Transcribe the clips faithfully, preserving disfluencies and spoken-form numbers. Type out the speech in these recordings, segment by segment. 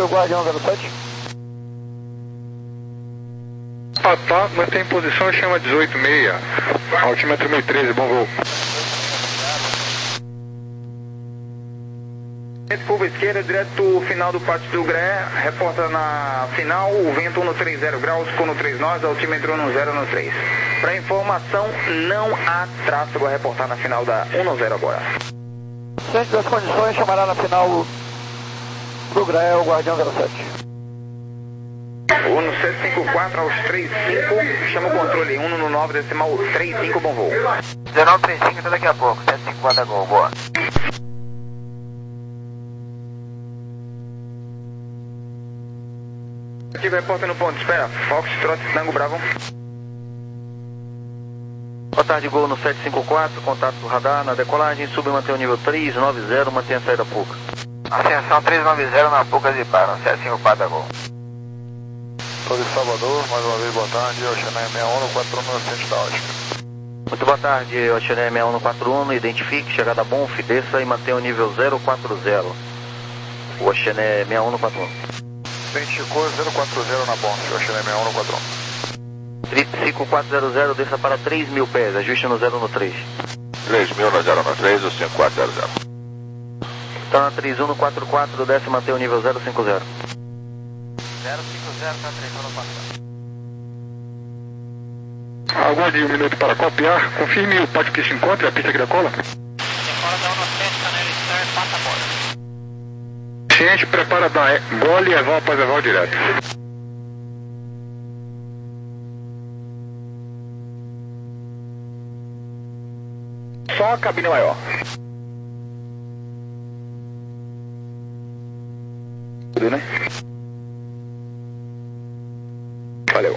Guardião zero sete. Ah tá, mantém posição e chama dezoito seis, altímetro mil e treze, bom voo. Curva esquerda, direto final do pátio do Gré, reporta na final, o vento um trinta graus, cono três nós, altímetro um zero um três. Para informação, não há tráfego a reportar na final da um zero agora. Ciente das condições, chamará na final do Gré o Guardião zero sete. um no sete cinco quatro aos trinta e cinco, chama o controle um no nove decimal trinta e cinco, bom voo. dezenove trinta e cinco, até daqui a pouco, sete cinco quatro é gol, boa. Ativo, repórter no ponto, espera, Foxtrot, Tango Bravo. Boa tarde, Gol no sete cinco quatro, contato do radar, na decolagem, sub e mantém o nível três nove zero, mantém a saída Puca. Ascensão três nove zero na Puca de Bar, no sete cinco quatro é Gol. Sou de Salvador, mais uma vez boa tarde, Oceané sessenta e um no quatro um no centro da ótica. Muito boa tarde, Oceané sessenta e um no quatro um, identifique, chegada Bonf, desça e mantenha o nível zero quatro zero. Oceané sessenta e um no quatro um. Identificou zero quatro zero na Bonf, Oceané sessenta e um no quatro um. cinco quatro zero zero, desça para três mil pés, ajuste no zero no três. três mil no zero no três, o cinco quatro zero zero. Está na trinta e um no quatro quatro, desce e mantém o nível zero cinco zero. zero cinco zero, está trinta e um no quatro quatro. Aguarde um minuto para copiar, confirme o pátio que se encontra, a pista que decola. Decola da um no sete, canela start, passa a borda. Ciente, prepara da gole e eval após eval direto. Só a cabine maior. Tudo, né? Valeu.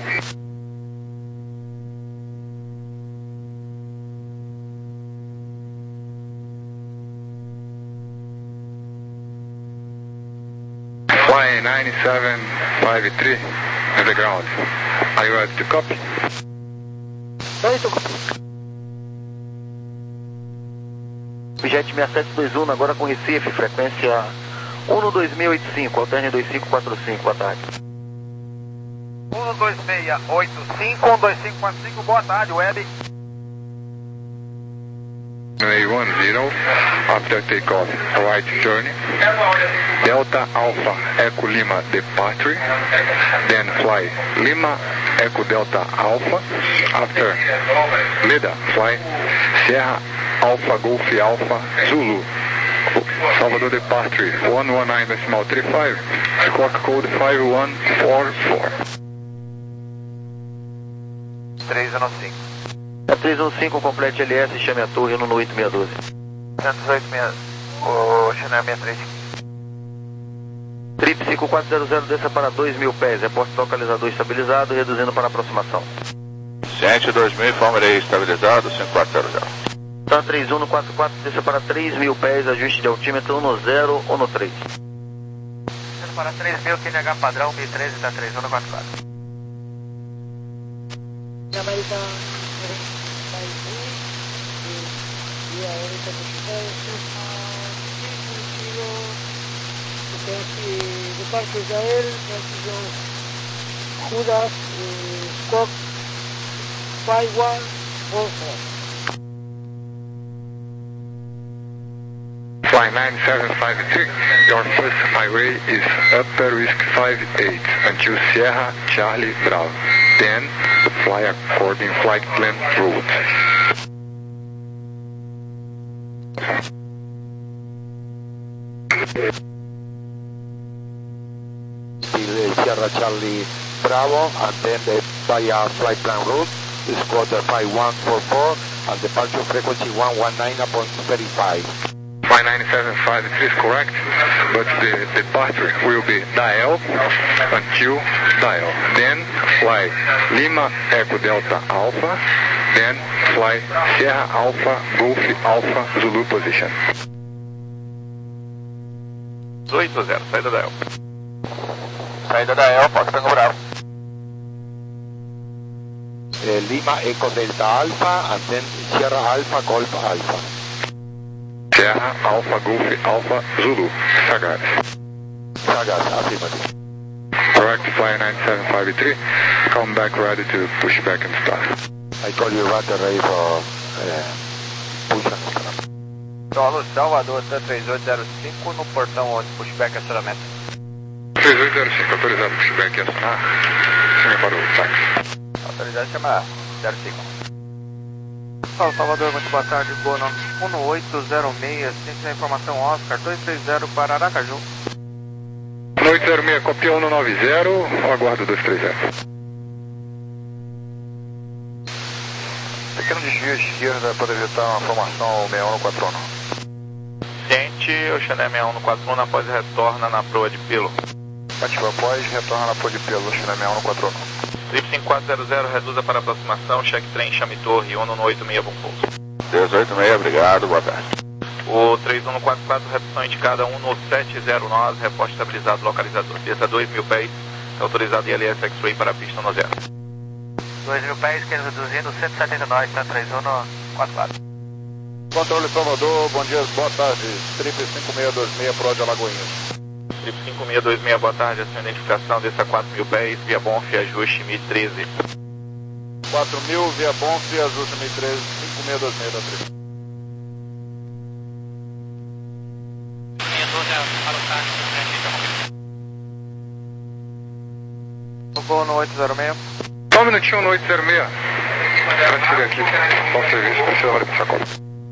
Fly nine seven five three, on the ground. Are you ready to copy? Aí, tô copiando. Jet seis sete dois um, agora com Recife, frequência um no dois mil e oitenta e cinco, alterne dois cinco quatro cinco, boa tarde. um no dois seis oito cinco, um dois cinco quatro cinco, boa tarde, Web. A one zero, after takeoff, right turn, Delta Alpha Echo Lima departure, then fly Lima Echo Delta Alpha, after Leda, fly Sierra Alpha Golf Alpha Zulu, Salvador departure one one nine decimal three five, squawk code five one four four. três um cinco. É três um cinco, complete L S, chame a torre no oito seis um dois. cento e oito seis, o Chanel sessenta e três. Trip cinco quatro zero zero, desça para dois mil pés, reporte localizador estabilizado, reduzindo para aproximação. Ciente dois mil, informarei estabilizado, cinco quatro zero zero. Tá três um no quatro quatro, desça para três mil pés, ajuste de altímetro um no zero ou no três. Descendo para três mil, Q N H padrão, mil e treze, está três um no quatro quatro. América e a América de parte de Israel, transición Judas, Scott, five one four four. Fly nine seven five three, your first highway is Upper Risk five eight until Sierra Charlie Bravo. Then fly according flight plan route. Till Sierra Charlie Bravo, and then the via flight plan route is quarter five one four four and departure frequency one one nine point three five. Fly nine seven five three is correct, but the departure will be dial until dial. Then fly Lima Echo Delta Alpha, then fly Sierra Alpha Golf Alpha Zulu position. oito zero, saída da Elfa. Saída da El, Fox Tango Bravo. Uh, Lima Echo Delta Alpha and then Sierra Alpha Golf Alpha. Sierra Alpha Golf Alpha Zulu, Sagres. Sagaz, affirmative. Correct, fly nine seven five three, come back ready to push back and start. I call you right ready for uh, push and start. Solo Salvador, três oito zero cinco no portão onde pushback e acionamento. três oito zero cinco, autorizado pushback e acionar. Chame para o táxi. Autorizado chamar zero cinco. Fala Salvador, muito boa tarde, Gol um oito zero seis, ciência da informação Oscar dois três zero para Aracaju. um oito zero seis, copia um nove zero, aguardo dois três zero. Pequeno desvio à esquerda para evitar uma formação ao seis um quatro um. Ciente, o Channel seis um quatro um após retorna na proa de pelo. Ativa após, retorna na proa de pelo, Channel seis um quatro um. Trip cinco quatro zero zero, reduza para aproximação, check trem, chame torre, ONU no oito seis, bom pouso. três oito seis, obrigado, boa tarde. O três um quatro quatro, redução indicada um no sete zero nove, reporte estabilizado, localizador. Desça dois mil pés, autorizado I L S X-Ray para a pista no zero. dois mil pés, esquerda reduzindo, cento e setenta e nove, tá três um quatro quatro. Controle Salvador, bom dia, boa tarde. Trip cinco seis dois seis, Pro de Alagoinhas. Trip cinco seis dois seis, boa tarde, a sua identificação, desça quatro mil pés, via Bonf, ajuste M I treze. quatro mil, via Bonf, ajuste M I treze, cinco seis dois seis da Trip. Vou no oito zero seis. Só um minutinho no oito zero seis. Transferir aqui, bom serviço, precisa hora de sacola.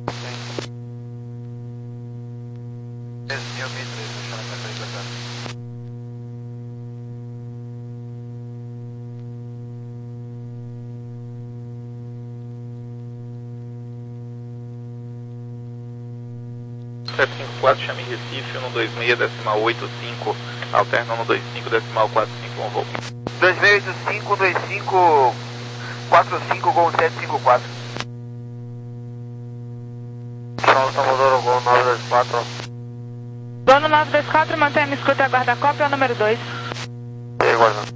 sete cinco quatro, chame Recife, um dois seis, decimal oito cinco, alterna um dois cinco, decimal quatro cinco, um voo. dois seis oito cinco, dois cinco quatro cinco com sete cinco quatro. São Salvador, Gol nove dois quatro. Gol nove dois quatro, mantenha a escuta e aguarda a cópia, é o número dois. E aí, guarda.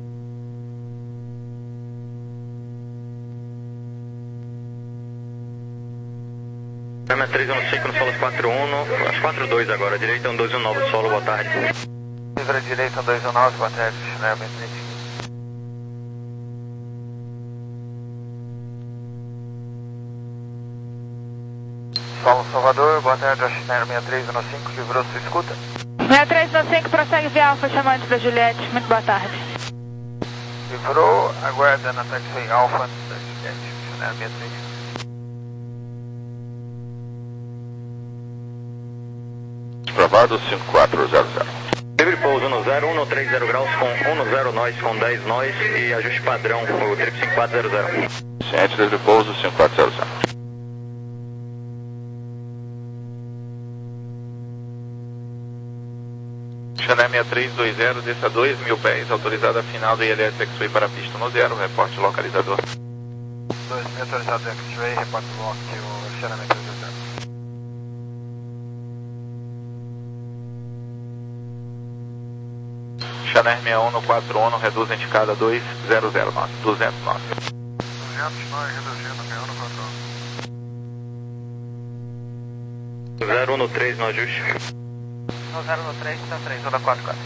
Câmera três um cinco no solo quatro um, às quatro dois agora, direita um dois um nove, solo, boa tarde. Livre direita um dois um nove, boa tarde, Chanel seis três. Solo Salvador, boa tarde, Chanel seis três um cinco, livrou sua escuta. seis três um cinco, prossegue via Alfa, chamante da Juliette, muito boa tarde. Livrou, aguarda na taxi Alfa da Juliette, Chanel seis três. Aprovado cinco quatro zero zero. Livre pouso no zero um no três zero graus com um no zero nós com dez nós e ajuste padrão, o trip cinco quatro zero zero. Ciente, livre pouso cinco quatro zero zero. Channel seis três dois zero, desça dois mil pés, autorizada final do I L S X-Ray para a pista no zero, reporte localizador. dois mil autorizado X-Ray, reporte lock, o Chanel seis três zero. Channel seis um no quatro um, reduz a indicada dois zero zero nove, duzentos nove. duzentos nós reduzindo, seis um no quatro um. zero um no três no ajuste. No zero no três, tá três um no quatro quatro.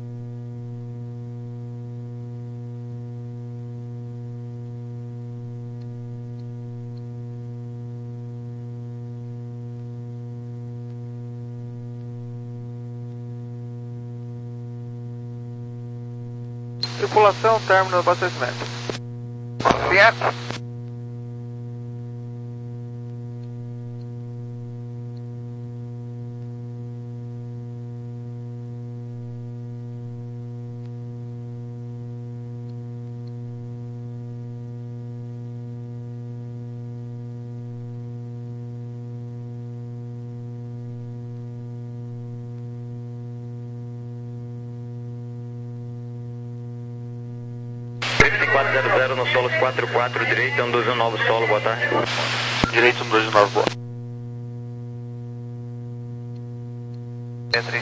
Tripulação, término do abastecimento. Certo. quatro zero zero no solo quatro quatro, direita um dois um nove, solo, boa tarde. Direito um dois um nove, boa. Entre.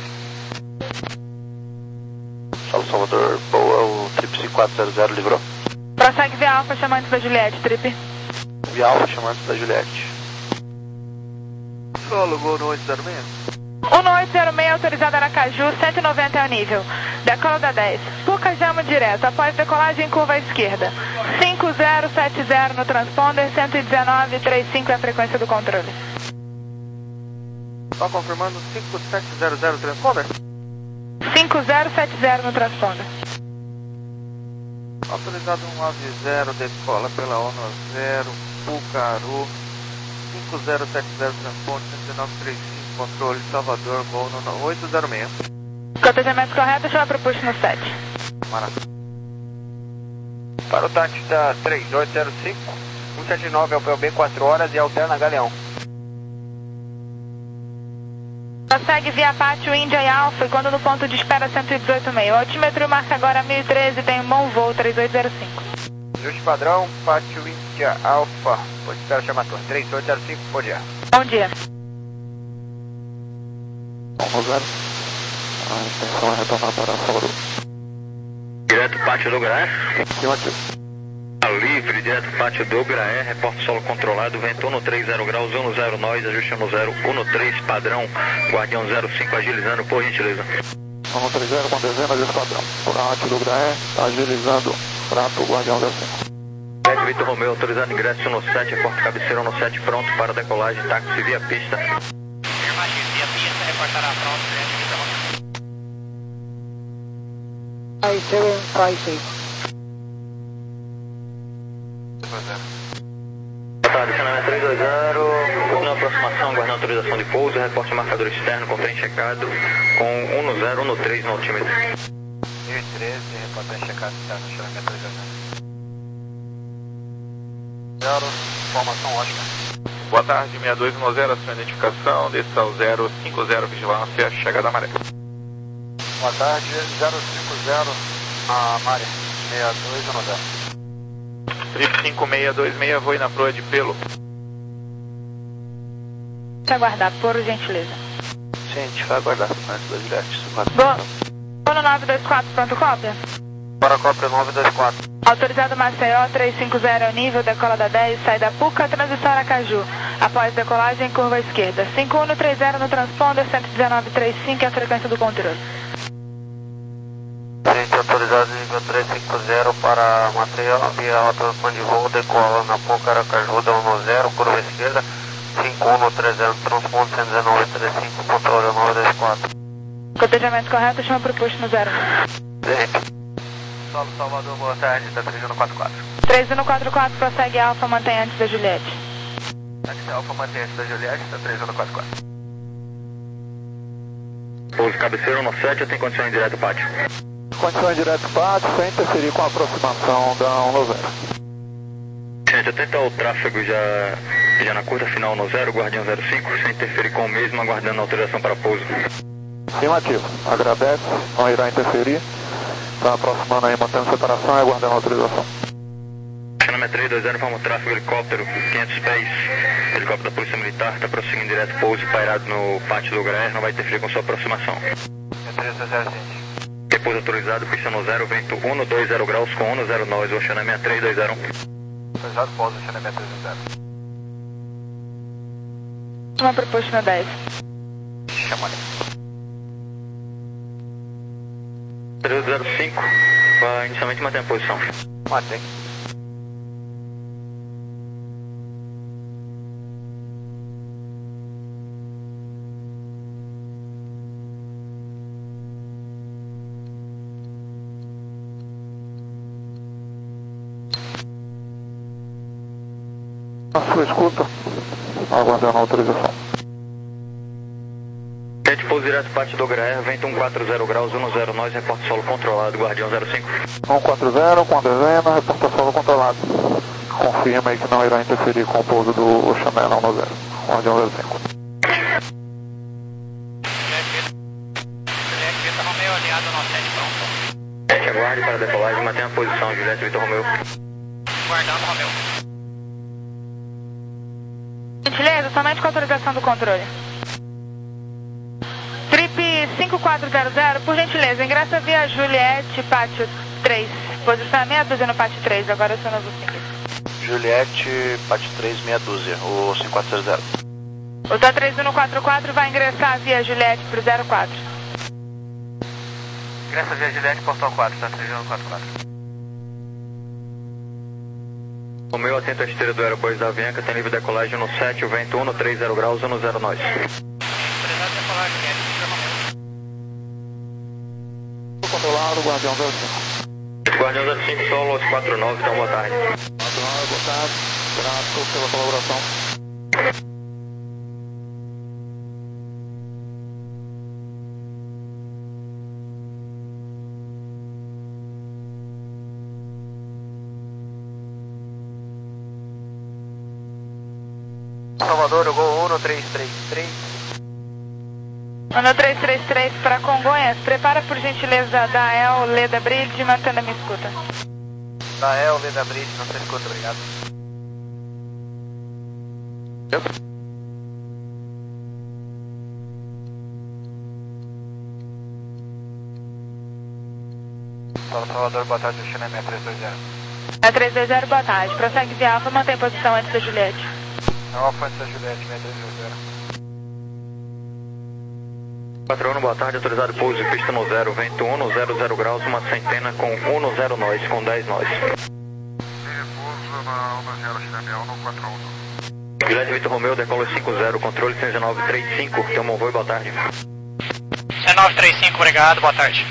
Salve Salvador, boa, o trip cinco quatro zero zero livrou. Prossegue via Alfa, chamante da Juliette, trip. Via Alfa, chamando da Juliette. Solo, Gol no oito zero seis. um oito zero seis, autorizado Aracaju, cento e noventa é o nível. Decola da dez. Puca Jamo direto, após decolagem curva à esquerda. cinco zero sete zero no transponder, cento e dezenove vírgula trinta e cinco é a frequência do controle. Só confirmando, cinco sete zero zero transponder? cinco zero sete zero no transponder. Autorizado um nove zero, decola pela ONU zero, Pucaru, cinco zero sete zero transponder, cento e dezenove vírgula trinta e cinco, controle Salvador, voo no oito zero seis. Cotejamento correto, chama para o push no sete. Maravilha. Para o táxi da três oito zero cinco, um sete nove é o P O B, quatro horas e alterna Galeão. Prossegue via Pátio Índia e Alfa e quando no ponto de espera cento e dezoito vírgula seis. O altímetro marca agora mil e treze, tem um bom voo três oito zero cinco. Ajuste padrão, Pátio Índia Alfa, pode espera chamar torre três oito zero cinco, bom dia. Bom dia. Vamos zero. A intenção é retornar para Salvador. Direto pátio do Graé. Afirmativo. Livre, direto pátio do Graé, reporte solo controlado, vento no três zero graus, um zero nós, ajuste no zero, um três padrão, Guardião zero cinco agilizando, por gentileza. um três zero com dezena de esquadrão. Pátio do Graé, agilizando, prato, Guardião zero cinco. Direto Vitor Romeu, autorizado ingresso no sete, reporte cabeceira no sete, pronto para decolagem, táxi via pista. Afirmativo, via pista, reportará pronto, direto Vitor Romeu. Aí, seven five six. Boa tarde, canal três dois zero, na aproximação, guardando autorização de pouso, reporte marcador externo com trem checado, com um zero um três no altímetro. mil e treze, reporte trem checado, está no charamento três dois zero. Zero, informação Oscar. Boa tarde, sessenta e dois dez, a sua identificação, desça ao zero cinco zero, vigilância, chegada à maré. Boa tarde, zero cinco zero, na Maré, sessenta e dois dez. Trip cinco seis dois seis, voe na proa de Pelo. Vai aguardar, por gentileza. Sim, a gente vai aguardar antes da Juliette. Boa. Boa no nove dois quatro, pronto cópia? Para cópia nove dois quatro. Autorizado Maceió, trezentos e cinquenta é o nível, decola da dez, sai da Puca, transição Aracaju. Após decolagem, curva à esquerda. cinco um três zero no transponder, cento e dezenove vírgula trinta e cinco é a frequência do controle. Gente, autorizado nível trezentos e cinquenta para Maceió, via autorização de voo, decola na Puca, Aracaju, dá um zero, curva à esquerda, cinco um três zero, transponder cento e dezenove vírgula trinta e cinco, controle nove dois quatro. Cotejamento correto, chama para o push no zero. Gente. Solo Salvador, boa tarde, está três um quatro quatro. três um quatro quatro, prossegue Alfa, mantém antes da Juliette. Taxi Alfa, mantém antes da Juliette, está três um quatro quatro. Pouso cabeceira no sete, eu tenho condições direto pátio. Condições direto pátio, sem interferir com a aproximação da um zero. Gente, atenta ao tráfego já, já na curta final no zero, Guardião zero cinco, sem interferir com o mesmo, aguardando a autorização para pouso. Afirmativo. Agradece, não irá interferir. Está aproximando aí, mantendo separação e aguardando a autorização. Chama três dois zero, informa o tráfego, helicóptero, quinhentos pés, helicóptero da Polícia Militar, está prosseguindo direto, pouso pairado no pátio do Graé, não vai interferir com sua aproximação. três dois zero, gente. Repouso autorizado, pista no zero, vento um dois zero graus com um zero nós, Oceanemia três dois zero. Autorizado, pouso, Oceanemia três dois zero. Chama para o push no dez. Chama ali. três zero cinco, vai inicialmente manter a posição. Mantém. A sua escuta, aguardando a autorização. Gente, pouso direto, pátio do Graé, vento um quatro zero graus, um zero nós, reporte solo controlado, Guardião zero cinco. um quatro zero com a dezena, reporta solo controlado. Confirma aí que não irá interferir com o pouso do Oceanera um zero, Guardião zero cinco. Juliette Vitor Romeu, aliado no sete, pronto. Gente, aguarde para a decolagem, mantenha a posição, Juliette Vitor Romeu. Guardando Romeu. Gentileza, somente com autorização do controle. Trip cinco quatro zero zero, por gentileza, ingressa via Juliette, pátio três. Posição meia dúzia no pátio três, agora eu sou novo cinco. Juliette, pátio três, meia dúzia, o cinco quatro zero zero. O T A três um quatro quatro vai ingressar via Juliette para o zero quatro. Ingressa via Juliette, portão quatro, T A três um quatro quatro. O meu atento à esteira do Aerobois da Avianca tem livre decolagem no sete, o vento um no trinta graus, um zero nós. Controlado, Guardião zero cinco. Guardião zero cinco, solo aos quatro nove, então boa tarde. quatro nove, boa tarde. Grato pela colaboração. Salvador, eu vou um no três três três. Ano três três três para Congonhas, prepara por gentileza da E L, Leda Bridge, mantendo a minha escuta. Da E L, Leda Bridge, não se escuta, obrigado. Fala, Salvador, boa tarde, China seis três dois zero. É três dois zero, boa tarde. Prossegue via Alfa, mantém posição antes da Juliette. Alfa antes da Juliette, seis três dois zero. quatro um, boa tarde, autorizado pouso e pista no zero, vento um no zero zero graus, uma centena com um no zero nós, com dez nós. Repouso na um zero, China seis um no quatro um. Juliette Vitor Romeu, decola cinco zero, controle cento e nove trinta e cinco, tem um voo, boa tarde. cento e nove trinta e cinco, obrigado, boa tarde.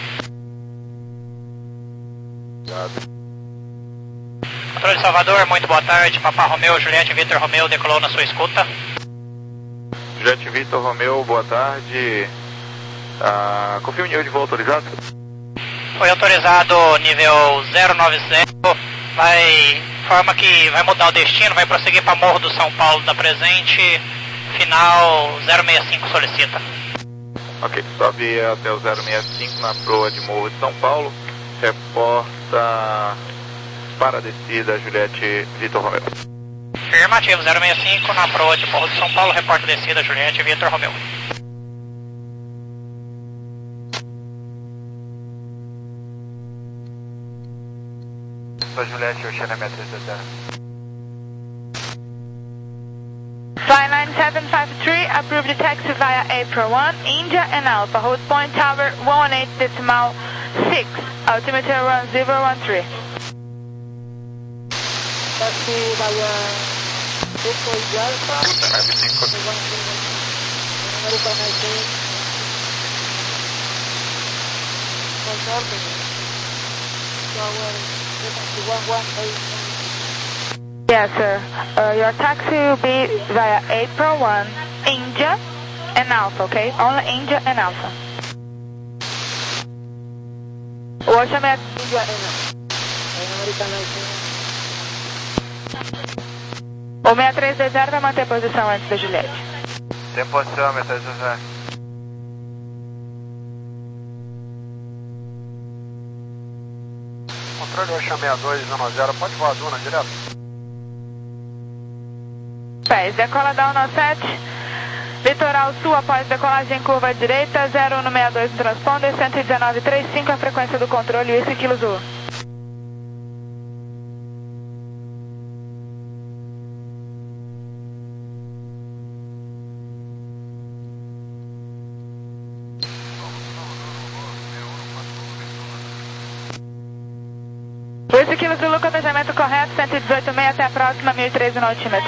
Obrigado. Controle Salvador, muito boa tarde, Papá Romeu, Juliette Vitor Romeu, decolou na sua escuta. Juliette Vitor Romeu, boa tarde. Ah, confirme o nível de voo autorizado? Foi autorizado nível zero nove zero, vai, forma que vai mudar o destino, vai prosseguir para Morro do São Paulo da Presente, final zero seis cinco solicita. Ok, sobe até o zero seis cinco na proa de Morro de São Paulo, reporta para a descida Juliette Vitor Romeu. Afirmativo, zero seis cinco na proa de Morro de São Paulo, reporta descida Juliette Vitor Romeu. Sou Juliette, Oceana seis três dois zero. Flight nine seven five three, approved the taxi via April one, India and Alpha, hold point tower one eight decimal six, altimeter one zero one three. Taxi via April y Alpha, American Airlines, control tower one one eight. Yes, sir. Uh, your taxi will be via April one, India and Alpha, okay? Only India and Alpha. O Ocean é India and American Airlines. O seis três dois zero vai manter posição antes da Juliette. Tem posição, seis três dois zero. Controle Ocean seis dois um zero, pode voar a Duna direto? Pés, decola da um sete, litoral sul após decolagem em curva direita, zero um seis dois no transponder, cento e dezenove trinta e cinco a frequência do controle, esse quilo Zulu. Esse quilo Zulu, cotejamento correto, cento e dezoito vírgula seis até a próxima, mil e treze no altímetro.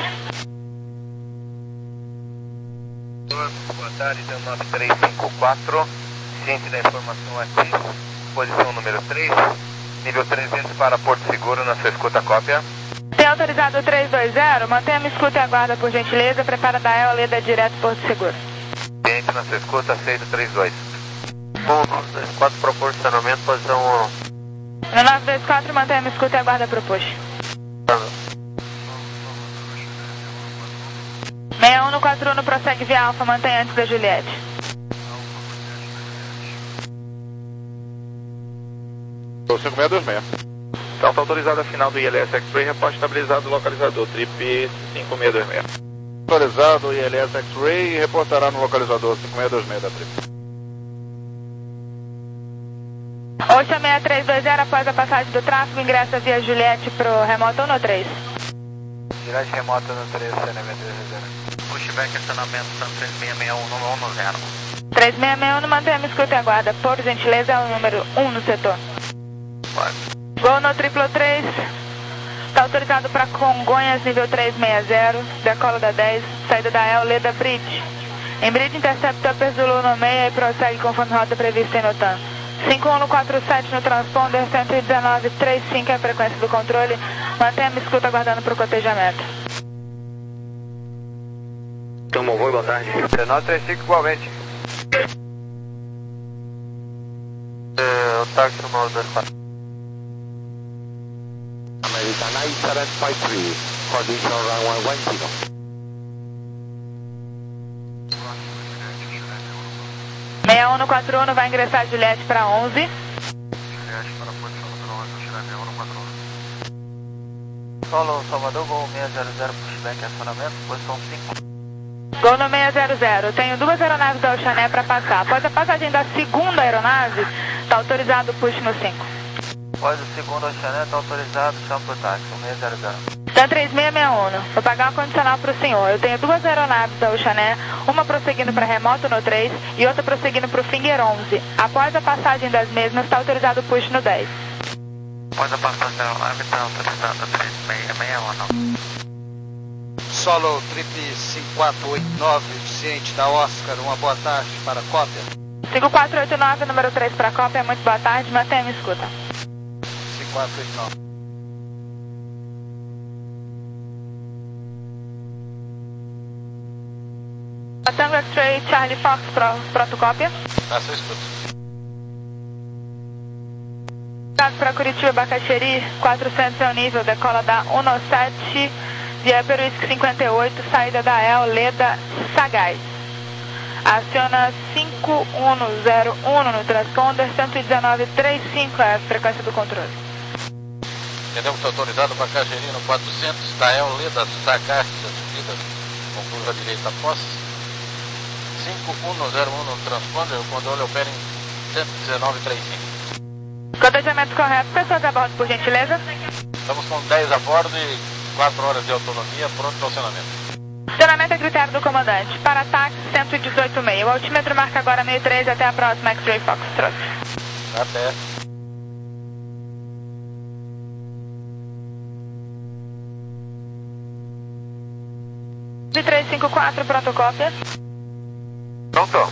Boa tarde, nove três cinco quatro, ciente da informação aqui, posição número três, nível trezentos para Porto Seguro, na sua escuta, cópia. Tem autorizado três dois zero, mantenha a escuta e aguarda por gentileza, prepara da E L, Leda direto Porto Seguro. Ciente na sua escuta, aceito três dois. um nove dois quatro, proporcionamento, posição um. No nove dois quatro, mantenha a escuta e aguarda para o push. seis um no quatro um, prossegue via Alfa, mantém antes da Juliette. cinco seis dois seis. Então está autorizado a final do I L S X-Ray, reporte estabilizado localizador, trip cinco seis dois seis. Autorizado o I L S X-Ray e reportará no localizador cinco seis dois seis da trip. Ocean seis três dois zero, após a passagem do tráfego, ingressa via Juliette para o remoto um no três. Direct remota no três, C N M três zero. Pushback, acionamento, três seis seis um no um zero. três seis seis um, mantemos escuta e aguarda. Por gentileza, é o número um no setor. Gol no triplo três. Está autorizado para Congonhas, nível três seis zero. Decola da dez, saída da El, Leda Bridge. Em Bridge, intercepta Upper Zulu no meia e prossegue conforme rota prevista em Notan. cinco um quatro sete no transponder, cento e dezenove ponto trinta e cinco é a frequência do controle. Mantemos escuta aguardando para o cotejamento. Tomou voo, boa tarde. dezenove trinta e cinco igualmente. É, o táxi número dois quatro. American nine seven five three, condition runway one zero. seis um quatro um vai ingressar Juliette para onze. Juliette para a posição número onze, Chile um quatro um. Solo Salvador, Gol seis zero zero, pushback, acionamento, posição cinco. Gol no seis zero zero. Tenho duas aeronaves da Oceané para passar. Após a passagem da segunda aeronave, está autorizado o push no cinco. Após o segundo Oceané, está autorizado, chama para o táxi, seis zero zero. Dan três seis seis um. Vou pagar uma condicional para o senhor. Eu tenho duas aeronaves da Oceané, uma prosseguindo para remoto no três e outra prosseguindo para o Finger onze. Após a passagem das mesmas, está autorizado o push no dez. Após a passagem da aeronave, está autorizado três seis seis um. Solo Trip cinco quatro oito nove, ciente da Oscar, uma boa tarde para a cópia. cinco quatro oito nove, número três para a cópia, muito boa tarde, mantenha-me escuta. cinco quatro oito nove. Tango X-Ray Charlie Fox, pro, protocópia. Tá, sua escuta. Para Curitiba, Bacaxeri, quatrocentos é o nível, decola da um sete, via Peruísque cinquenta e oito, saída da El, Leda, Sagaz. Aciona cinco um zero um no transponder, cento e dezenove ponto trinta e cinco é a frequência do controle. Entendemos que autorizado para Cajerino quatrocentos, da El, Leda, Sagaz, subida com curva direita após. cinco um zero um no transponder, o controle opera em cento e dezenove ponto trinta e cinco. Cotejamento correto, pessoas a bordo, por gentileza. Estamos com dez a bordo e quatro horas de autonomia, pronto para o acionamento. Acionamento é critério do comandante. Para táxi cento e dezoito ponto seis. O altímetro marca agora mil e três, até a próxima X-Ray Foxtrot. Até. mil trezentos e cinquenta e quatro, pronto cópia. Pronto.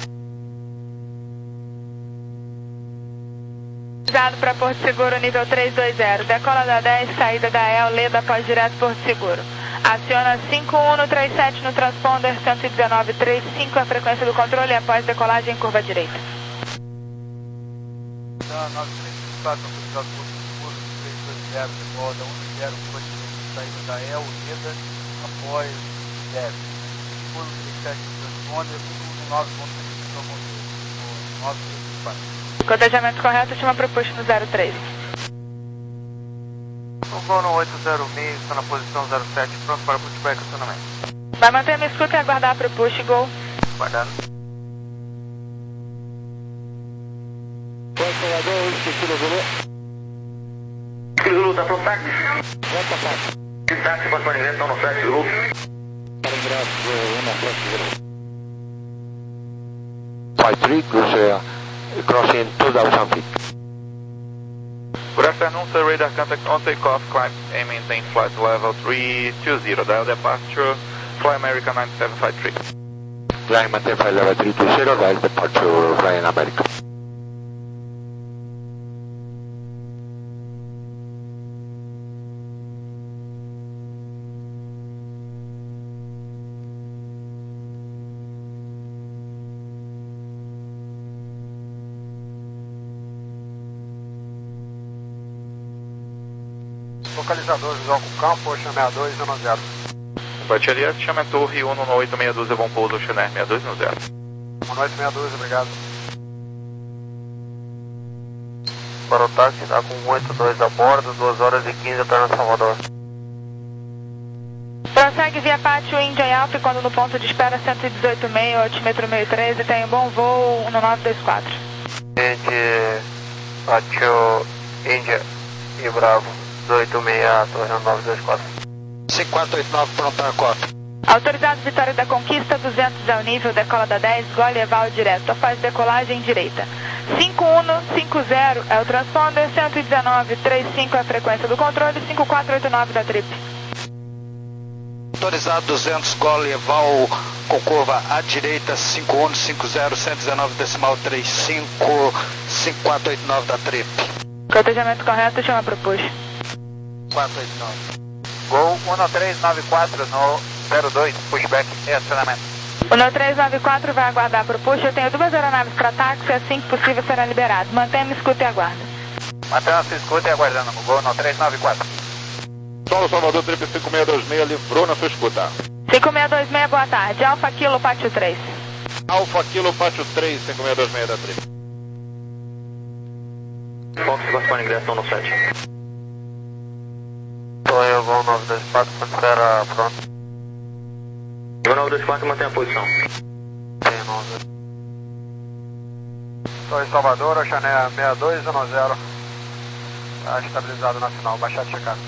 Para Porto Seguro, nível três dois zero. Decola da dez, saída da El, Leda, após direto Porto Seguro. Aciona cinco um trinta e sete no transponder, cento e dezenove ponto trinta e cinco a frequência do controle após decolagem em curva direita. nove três quatro, autorizado Porto Seguro, três dois zero, decola um zero, curva direita, saída da El, Leda, após dez. cinco um trinta e sete no transponder, cinco um nove ponto trinta e cinco ao controle. nove três quatro. Cotejamento correto, chama para o push no zero três. O voo no oito zero seis, está na posição zero sete, pronto para pushback e acionamento. Vai manter a minha escuta e aguardar para o push, gol. Guardando. Zulu, tá pronto, táxi? Pronto, táxi, passa para ingressão no sete, Zulu. five three, cruise, crossing two thousand feet. Good afternoon, sir. Radar contact on takeoff, climb and maintain flight level three two zero. Dial departure, fly America nine seven five three. Climb maintain flight level three two zero, dial departure, flying America. Localizador visual com campo, Ocean sessenta e dois, zero zero. Bateria, chama Torre um no oito seis dois, bom pouso, Ocean sessenta e dois no zero. um oito seis dois, obrigado. Para o táxi, está com oito dois a bordo, duas horas e quinze até na Salvador. Prossegue via pátio India e Alfa, quando no ponto de espera cento e dezoito ponto seis, altímetro mil e treze, tem um bom voo no nove dois quatro. Gente, pátio Índia e Bravo, dezoito seis, torre nove dois quatro. cinco quatro oito nove, pronto a cota. Autorizado Vitória da Conquista, duzentos é o nível, decola da dez, gole eval direto, após decolagem direita. cinco um cinco zero é o transponder, cento e dezenove ponto trinta e cinco é a frequência do controle, cinco quatro oito nove da trip. Autorizado duzentos, gole eval com curva à direita, cinco um cinco zero, cento e dezenove decimal trinta e cinco, cinco quatro oito nove da trip. Cotejamento correto, chama pro push. quatro oito nove. Gol um três nove quatro no zero dois, pushback e acionamento. O um três nove quatro vai aguardar para o push. Eu tenho duas aeronaves para táxi, assim que possível será liberado. Mantenha-me, escuta e aguarda. Mantenha-se, escuta e aguardando. Gol um três nove quatro. Solo Salvador, trip cinco seis dois seis, livrou na sua escuta. cinco seis dois seis, boa tarde. Alfa Kilo, Pátio três. Alfa Kilo, Pátio três, cinco seis dois seis da trip. Fox, Vasco, ingresso no sete. Sou eu, Gol nove dois quatro, quando espera pronto. Gol nove dois quatro, mantém a posição. Tem nove. Sou em Salvador, Oceané seis dois um zero. Está estabilizado na final, baixar de checar.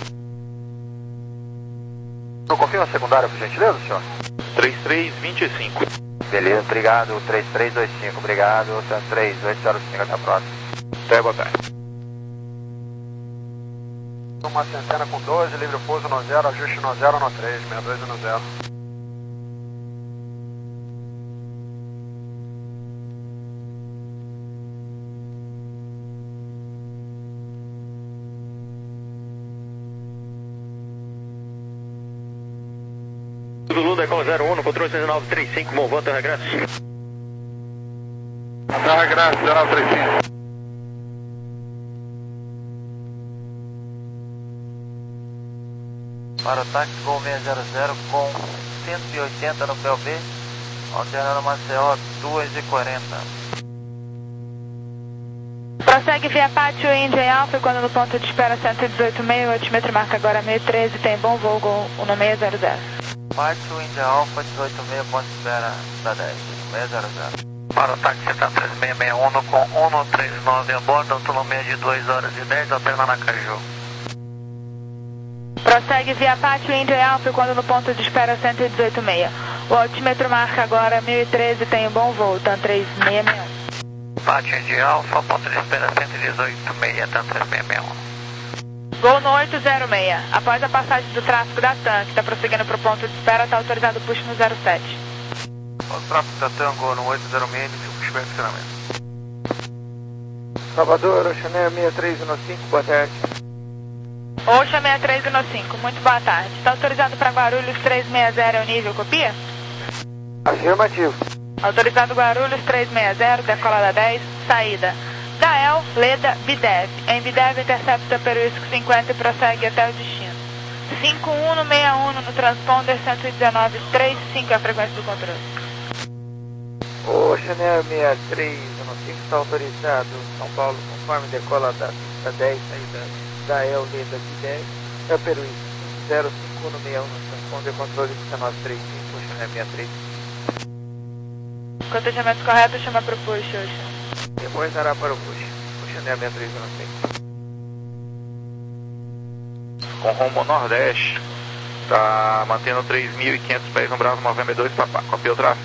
Não confirma a secundária, por gentileza, senhor? três três dois cinco. Beleza, obrigado. três três dois cinco, obrigado. três oito zero cinco, até a próxima. Até, boa tarde. Uma centena com doze, livre pouso no zero, ajuste no zero no três, seis dois um zero. Zulu, decola zero um, controle seis nove três cinco, bom, volta, regresso. Tá, regresso, zero nove três cinco. Para o táxi, Gol seis zero zero com cento e oitenta no P O B, alternando Maceió duas e quarenta. Prossegue via Pátio India em Alfa, quando no ponto de espera cento e dezoito vírgula seis, o altímetro marca agora mil e treze, tem bom voo, Gol seis zero zero. Pátio India Alfa, dezoito vírgula seis, ponto de espera da dez, seis zero zero. Para o táxi tá três seis seis um com um três nove a bordo, autonomia de duas horas e dez, alternando Aracaju. Prossegue via Pátio India em Alfa, quando no ponto de espera cento e dezoito vírgula seis. O altímetro marca agora mil e treze, tem bom voo, TAM três seis seis um. Pátio de Alfa, ponto de espera cento e dezoito vírgula seis, TAM três seis seis um. Gol no oito zero seis. Após a passagem do tráfego da TAM, que está prosseguindo para o ponto de espera, está autorizado o push no zero sete. O tráfego da TAM, Gol no oito zero seis, inicia o pushback de acionamento. Salvador, Oceané seis três um cinco, boa tarde. Ocean seis três um cinco, muito boa tarde. Está autorizado para Guarulhos três seis zero, é o nível, copia? Afirmativo. Autorizado Guarulhos três seis zero, decolada dez, saída. Dael, Leda, Bidev. Em Bidev, intercepta Peruísco cinquenta e prossegue até o destino. cinco um seis um no transponder, cento e dezenove ponto trinta e cinco é a frequência do controle. Oceané seis três um cinco está autorizado. São Paulo, conforme decola da pista dez, saída. Dael, Leda, Bidev, é o Peruísco zero cinco um seis um no transponder, controle dezenove trinta e cinco, Oceané seis três. Cotejamento correto, chama para o push, Ocean. Depois dará para o push. Oceané seis três um cinco. Com rumo nordeste, tá mantendo três mil e quinhentos pés no Bravo noventa e dois, papá. Copia o tráfego.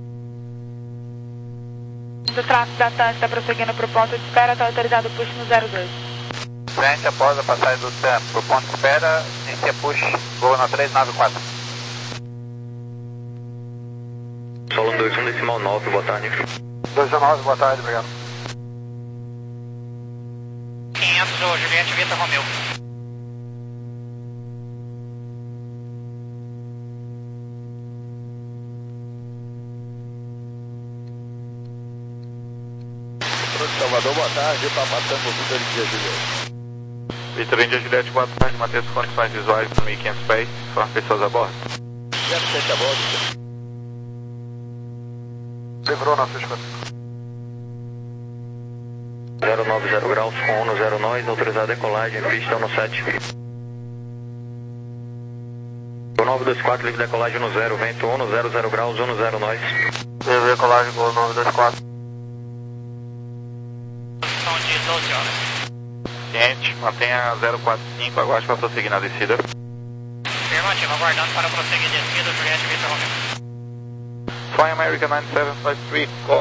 O tráfego da TAM está prosseguindo para o ponto de espera, está autorizado o push no zero dois. Frente após a passagem do TAM, por ponto de espera, inicia push, Gol no três nove quatro. Solo dois um decimal nove, boa tarde. dois nove, boa tarde, obrigado. quinhentos, o Juliette Vita Romeu. Salvador, boa tarde, está passando o Vitor India Juliette. Vitor India Juliette, boa tarde, manter as condições visuais para mil e quinhentos pés, foram pessoas a bordo. zero sete a bordo. Livrou na sua escuta. zero nove zero graus com um zero nós, autorizado a decolagem, pista no sete. Gol nove dois quatro, livre decolagem no zero, vento um zero zero graus, um zero nós. Livre decolagem, Gol nove dois quatro. São de doze horas. Ciente, mantenha zero quatro cinco, aguarde para prosseguir na descida. Firma. Afirmativo, aguardando para prosseguir descida, Juliette Victor Romeo. Fly America nine seven five three, call